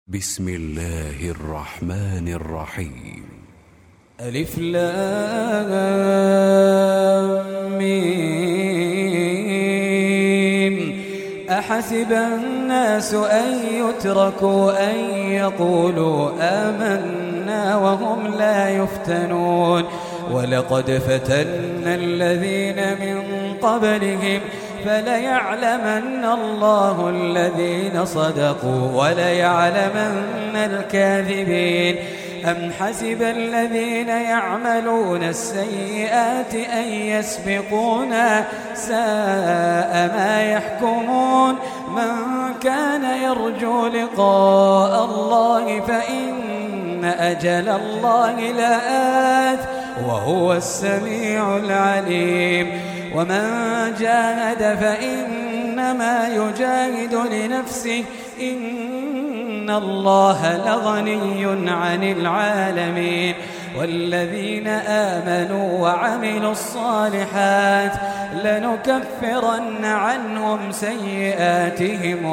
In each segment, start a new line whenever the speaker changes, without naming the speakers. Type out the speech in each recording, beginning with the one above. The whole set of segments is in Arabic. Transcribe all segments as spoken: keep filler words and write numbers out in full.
بسم الله الرحمن الرحيم.
ألف لام ميم. أحسب الناس أن يتركوا أن يقولوا آمنا وهم لا يفتنون ولقد فتنا الذين من قبلهم فليعلمن الله الذين صدقوا وليعلمن الكاذبين. أم حسب الذين يعملون السيئات أن يسبقونا ساء ما يحكمون. من كان يرجو لقاء الله فإن أجل الله لآت وهو السميع العليم. ومن جاهد فإنما يجاهد لنفسه إن الله لغني عن العالمين. والذين آمنوا وعملوا الصالحات لنكفرن عنهم سيئاتهم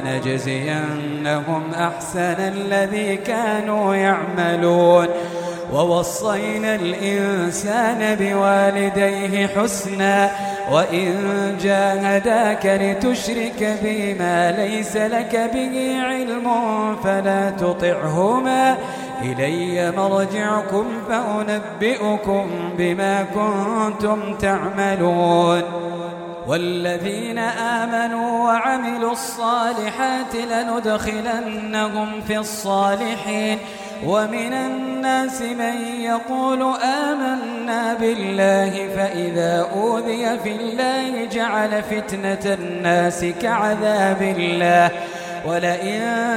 ولنجزينهم أحسن الذي كانوا يعملون. ووصينا الإنسان بوالديه حسنا وإن جاهداك لتشرك بما ليس لك به علم فلا تطعهما إلي مرجعكم فأنبئكم بما كنتم تعملون. والذين آمنوا وعملوا الصالحات لندخلنهم في الصالحين. ومن الناس من يقول آمنا بالله فإذا أوذي في الله جعل فتنة الناس كعذاب الله ولئن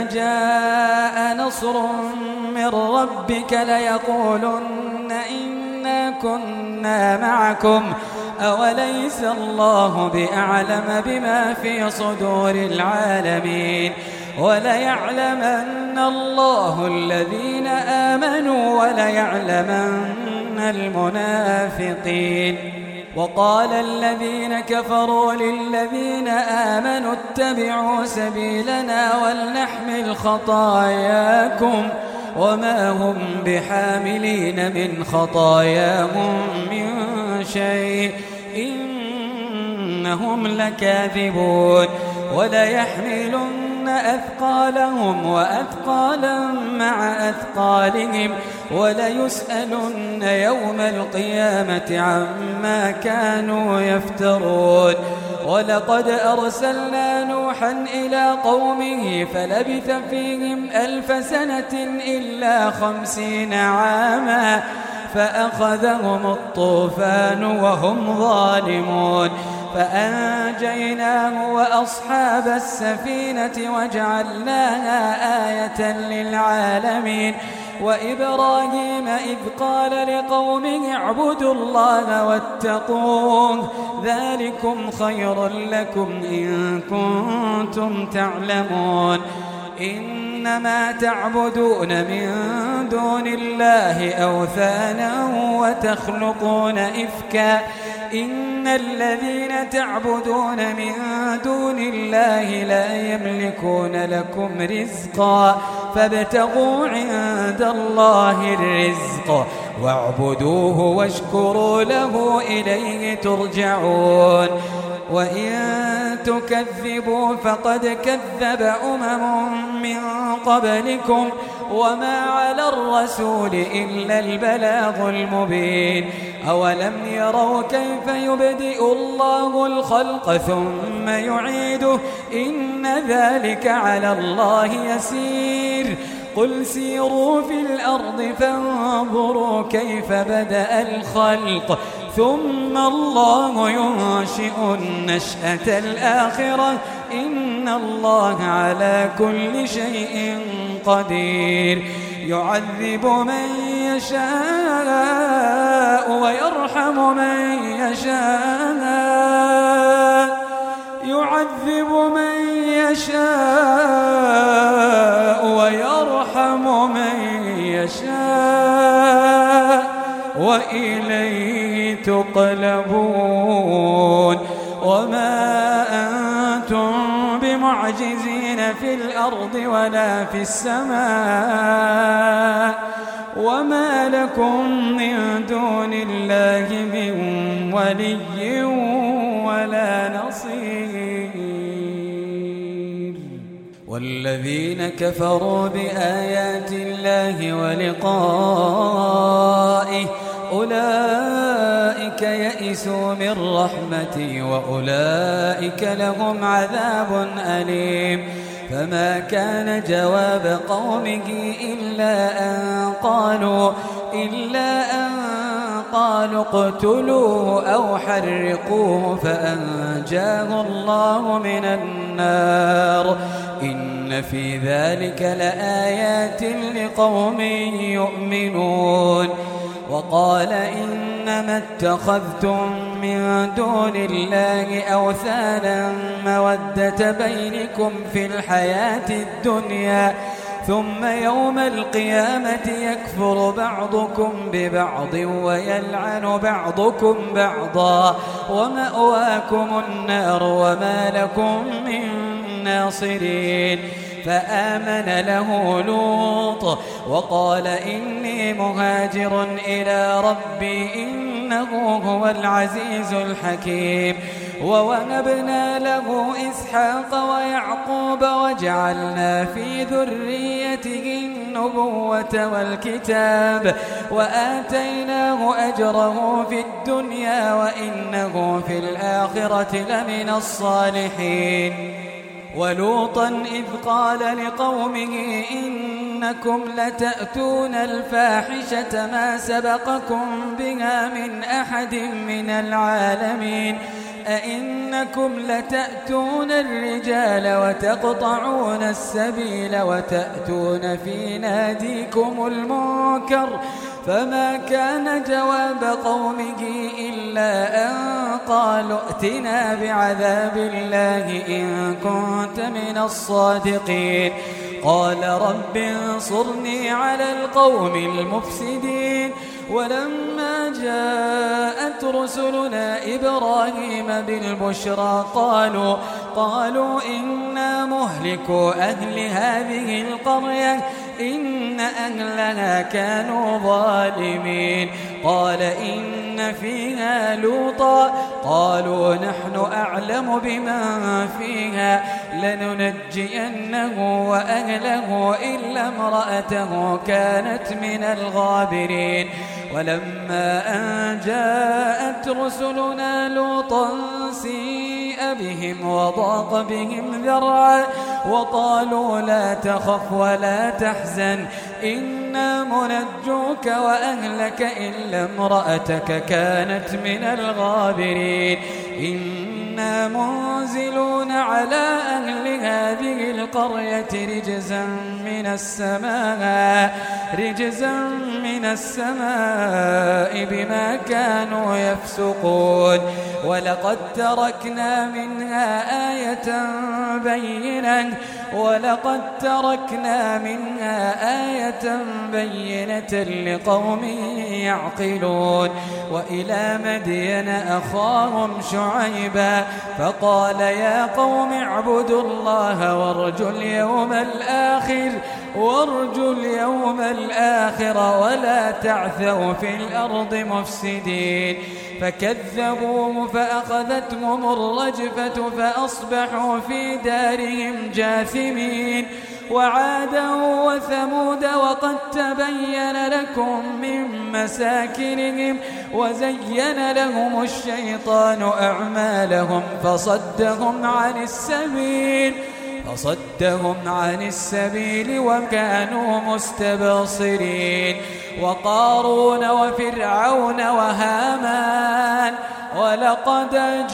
جاء نصر من ربك ليقولن إنا كنا معكم أوليس الله بأعلم بما في صدور العالمين. وليعلمن الله الذين آمنوا وليعلمن المنافقين. وقال الذين كفروا للذين آمنوا اتبعوا سبيلنا ولنحمل خطاياكم وما هم بحاملين من خطاياهم من شيء إنهم لكاذبون. وليحملن أثقالهم وأثقالا مع أثقالهم وليسألن يوم القيامة عما كانوا يفترون. ولقد أرسلنا نوحا إلى قومه فلبث فيهم ألف سنة إلا خمسين عاما فأخذهم الطوفان وهم ظالمون فأنجيناه وأصحاب السفينة وجعلناها آية للعالمين. وإبراهيم إذ قال لقومه اعبدوا الله واتقوه ذلكم خير لكم إن كنتم تعلمون. إنما تعبدون من دون الله أوثانا وتخلقون إفكا إن الذين تعبدون من دون الله لا يملكون لكم رزقا فابتغوا عند الله الرزق واعبدوه واشكروا له إليه ترجعون. وإن تكذبوا فقد كذب أمم من قبلكم وما على الرسول إلا البلاغ المبين. أولم يروا كيف يبدئ الله الخلق ثم يعيده إن ذلك على الله يسير. قل سيروا في الأرض فانظروا كيف بدأ الخلق ثم الله ينشئ النشأة الآخرة إن الله على كل شيء قدير. يعذب من يشاء ويرحم من يشاء يعذب من يشاء ويرحم من يشاء وإليه تقلبون. وما أنتم بمعجزين في الأرض ولا في السماء وما لكم من دون الله من ولي ولا نصير. والذين كفروا بآيات الله ولقائه أولئك يئسوا من رحمتي وأولئك لهم عذاب أليم. فما كان جواب قومه إلا أن قالوا إلا أن قالوا اقتلوه أو حرقوه فأنجاه الله من النار. إن في ذلك لآيات لقوم يؤمنون. وقال إنما اتخذتم من دون الله أوثانا مودة بينكم في الحياة الدنيا ثم يوم القيامة يكفر بعضكم ببعض ويلعن بعضكم بعضا ومأواكم النار وما لكم من ناصرين. فآمن له لوط وقال إني مهاجر إلى ربي إنه هو العزيز الحكيم. ووهبنا له إسحاق ويعقوب وجعلنا في ذريته النبوة والكتاب وآتيناه أجره في الدنيا وإنه في الآخرة لمن الصالحين. ولوطا إذ قال لقومه إنكم لتأتون الفاحشة ما سبقكم بها من أحد من العالمين أئنكم لتأتون الرجال وتقطعون السبيل وتأتون في ناديكم المنكر. فما كان جواب قومه إلا أن قالوا ائتنا بعذاب الله إن كنت من الصادقين. قال رب انصرني على القوم المفسدين. ولما جاءت رسلنا إبراهيم بالبشرى قالوا قالوا إنا مهلكو أهل هذه القرية إن أهلها كانوا ظالمين. قال إن فيها لوطا قالوا نحن أعلم بمن فيها لننجينه وأهله إلا امرأته كانت من الغابرين. ولما أن جاءت رسلنا لوطا سيء بهم وضاق بهم ذرعا وقالوا لا تخف ولا تحزن إنا منجوك وأهلك إلا امرأتك كانت من الغابرين. إنا منزلون على أهل هذه القرية رجزا من السماء رجزا من السماء بما كانوا يفسقون. ولقد تركنا منها آية بينة ولقد تركنا منها آية بينة لقوم يعقلون. وإلى مدين أخاهم شعيبا فقال يا قوم اعبدوا الله وارجوا اليوم الآخر وارجوا اليوم الآخر ولا تعثوا في الأرض مفسدين. فكذبوه فأخذتهم الرجفة فأصبحوا في دارهم جاثمين. وعادا وثمود وقد تبين لكم من مساكنهم وزين لهم الشيطان أعمالهم فصدهم عن السبيل فصدهم عن السبيل وكانوا مستبصرين. وقارون وفرعون وهامان ولقد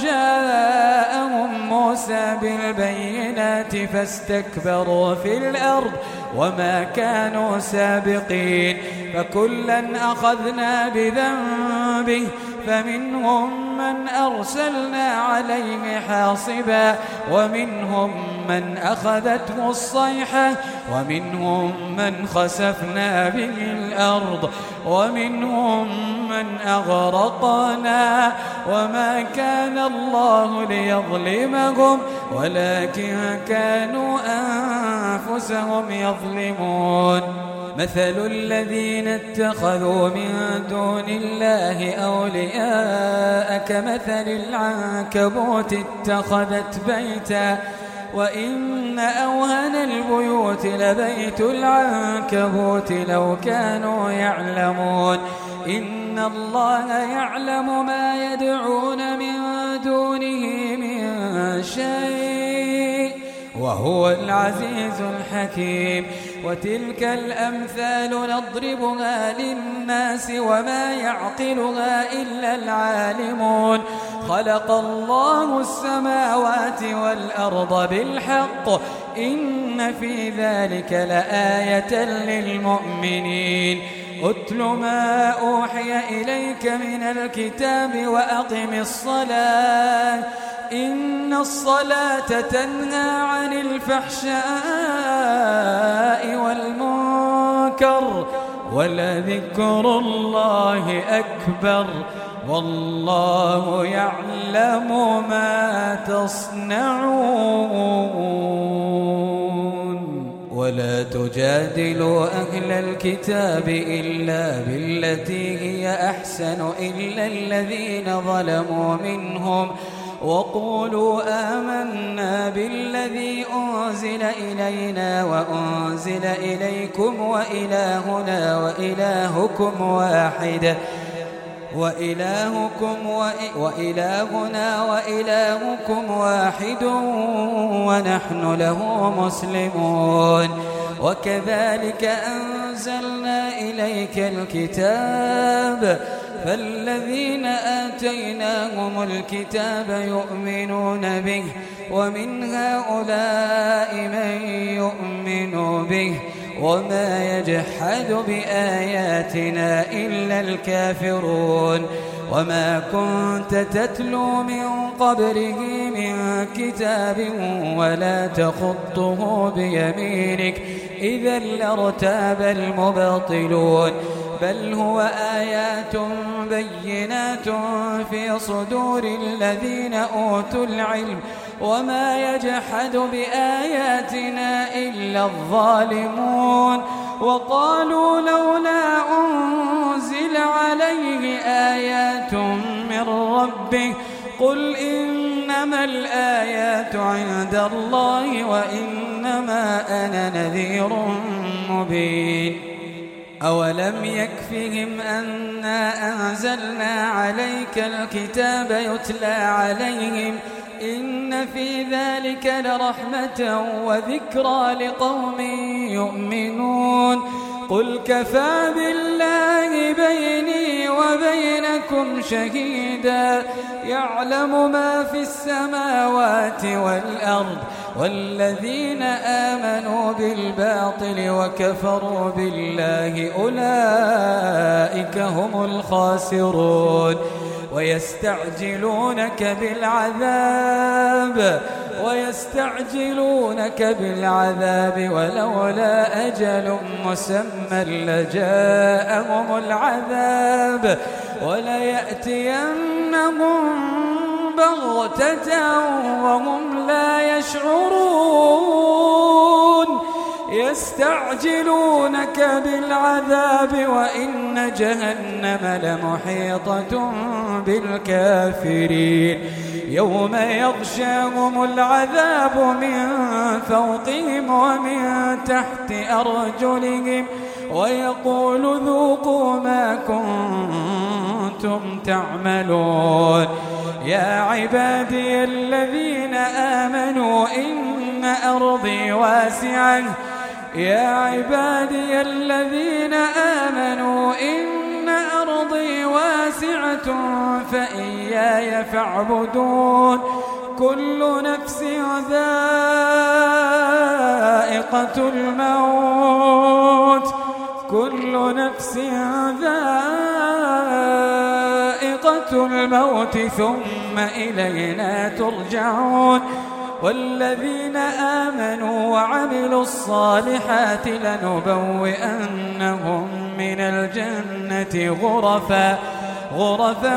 جاءهم موسى بالبينات فاستكبروا في الأرض وما كانوا سابقين. فكلا أخذنا بذنبه فمنهم من أرسلنا عليه حاصبا ومنهم من أخذته الصيحة ومنهم من خسفنا به الأرض ومنهم من أغرقنا وما كان الله ليظلمهم ولكن كانوا أنفسهم أنفسهم يظلمون مثل الذين اتخذوا من دون الله أولياء كمثل العنكبوت اتخذت بيتا وإن أوهن البيوت لبيت العنكبوت لو كانوا يعلمون إن الله يعلم ما يدعون من دونه من شيء وهو العزيز الحكيم وتلك الأمثال نضربها للناس وما يعقلها إلا العالمون خلق الله السماوات والأرض بالحق إن في ذلك لآية للمؤمنين أتل ما أوحي إليك من الكتاب وأقم الصلاة إن الصلاة تنهى عن الفحشاء والمنكر ولذكر الله أكبر والله يعلم ما تصنعون ولا تجادلوا أهل الكتاب إلا بالتي هي أحسن إلا الذين ظلموا منهم وقولوا آمنا بالذي أنزل إلينا وأنزل إليكم وإلهنا وإلهكم واحد وإلهكم وإلهنا وإلهكم واحد ونحن له مسلمون وكذلك أنزلنا إليك الكتاب فالذين آتيناهم الكتاب يؤمنون به ومن هؤلاء من يؤمن به وما يجحد بآياتنا إلا الكافرون وما كنت تتلو من قبله من كتاب ولا تخطه بيمينك إذا لارتاب المبطلون بل هو آيات بينات في صدور الذين أوتوا العلم وما يجحد بآياتنا إلا الظالمون وقالوا لولا أنزل عليه آيات من ربه قل إنما الآيات عند الله وإنما أنا نذير مبين أولم يكفهم أنا أنزلنا عليك الكتاب يتلى عليهم إن في ذلك لرحمة وذكرى لقوم يؤمنون قل كفى بالله بيني وبينكم شهيدا يعلم ما في السماوات والأرض والذين آمنوا بالباطل وكفروا بالله أولئك هم الخاسرون ويستعجلونك بالعذاب ويستعجلونك بالعذاب ولولا أجل مسمى لجاءهم العذاب وليأتينهم بغتة وهم لا يشعرون يستعجلونك بالعذاب وإن جهنم لمحيطة بالكافرين يوم يغشاهم العذاب من فوقهم ومن تحت أرجلهم ويقول ذوقوا ما كنتم تعملون يا عبادي الذين آمنوا إن أرضي واسعة يا عبادي الذين آمنوا إن أرضي واسعة فإياي فاعبدون كل نفس ذائقة الموت كل نفس ذائقة الموت ثم إلينا ترجعون والذين آمنوا وعملوا الصالحات لنبوئنهم من الجنة غرفا غرفا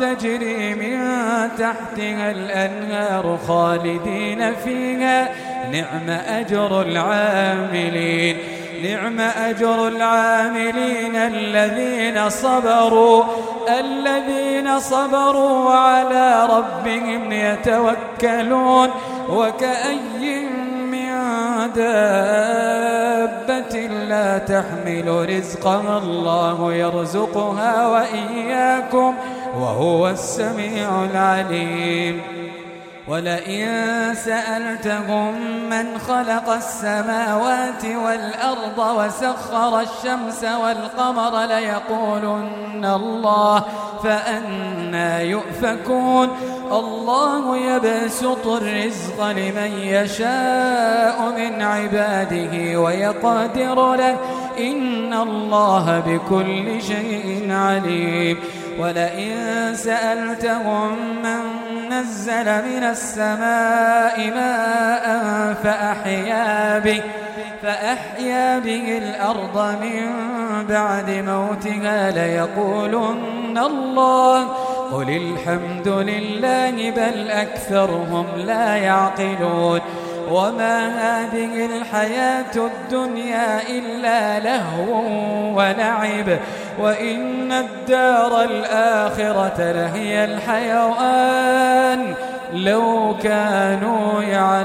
تجري من تحتها الأنهار خالدين فيها نعم أجر العاملين نعم أجر العاملين الذين صبروا الذين صبروا وعلى ربهم يتوكلون وكأي من دابة لا تحمل رزقها الله يرزقها وإياكم وهو السميع العليم ولئن سألتهم من خلق السماوات والأرض وسخر الشمس والقمر ليقولن الله فأنى يؤفكون الله يبسط الرزق لمن يشاء من عباده ويقدر له إن الله بكل شيء عليم ولئن سألتهم من نزل من السماء ماء فأحيا به فأحيا به الأرض من بعد موتها ليقولن الله قل الحمد لله بل أكثرهم لا يعقلون وما هذه الحياة الدنيا إلا لهو ولعب وإن الدار الآخرة لهي الحيوان لو كانوا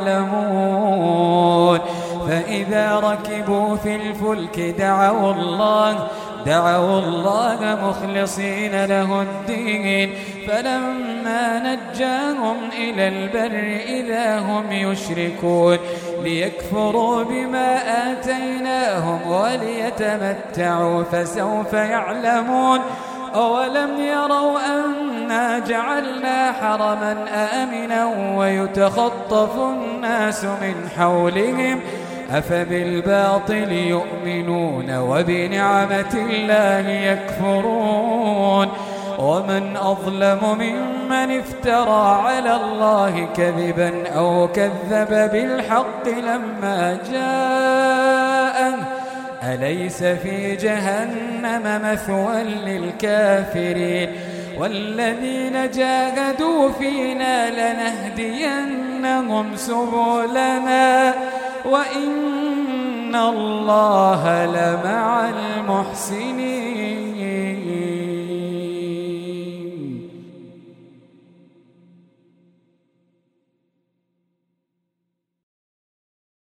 يعلمون فإذا ركبوا في الفلك دعوا الله دعوا الله مخلصين له الدين فلما نجاهم إلى البر إذا هم يشركون ليكفروا بما آتيناهم وليتمتعوا فسوف يعلمون أولم يروا أنا جعلنا حرما آمنا ويتخطف الناس من حولهم أفبالباطل يؤمنون وبنعمة الله يكفرون ومن أظلم ممن افترى على الله كذبا أو كذب بالحق لما جاءه أليس في جهنم مثوى للكافرين والذين جاهدوا فينا لنهدينهم سبلنا وإن الله لمع المحسنين